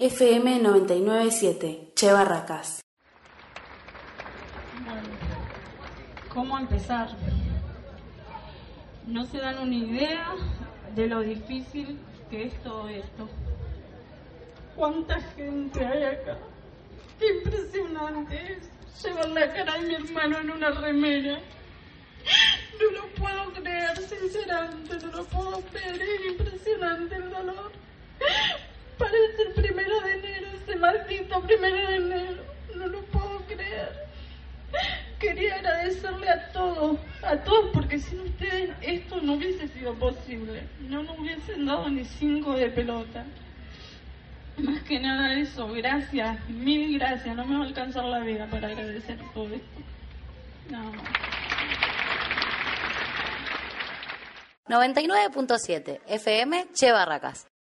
FM 99.7, Che Barracas. Bueno, ¿cómo empezar? No se dan una idea de lo difícil que es todo esto. ¿Cuánta gente hay acá? Qué impresionante es llevar la cara de mi hermano en una remera. No lo puedo creer, sinceramente, no lo puedo creer, es impresionante el dolor. Parece el 1 de enero, ese maldito 1 de enero, no lo puedo creer. Quería agradecerle a todos, porque sin ustedes esto no hubiese sido posible, no nos hubiesen dado ni 5 de pelota. Más que nada eso, gracias, mil gracias, no me va a alcanzar la vida para agradecer todo esto. Nada más. 99.7 FM, Che Barracas.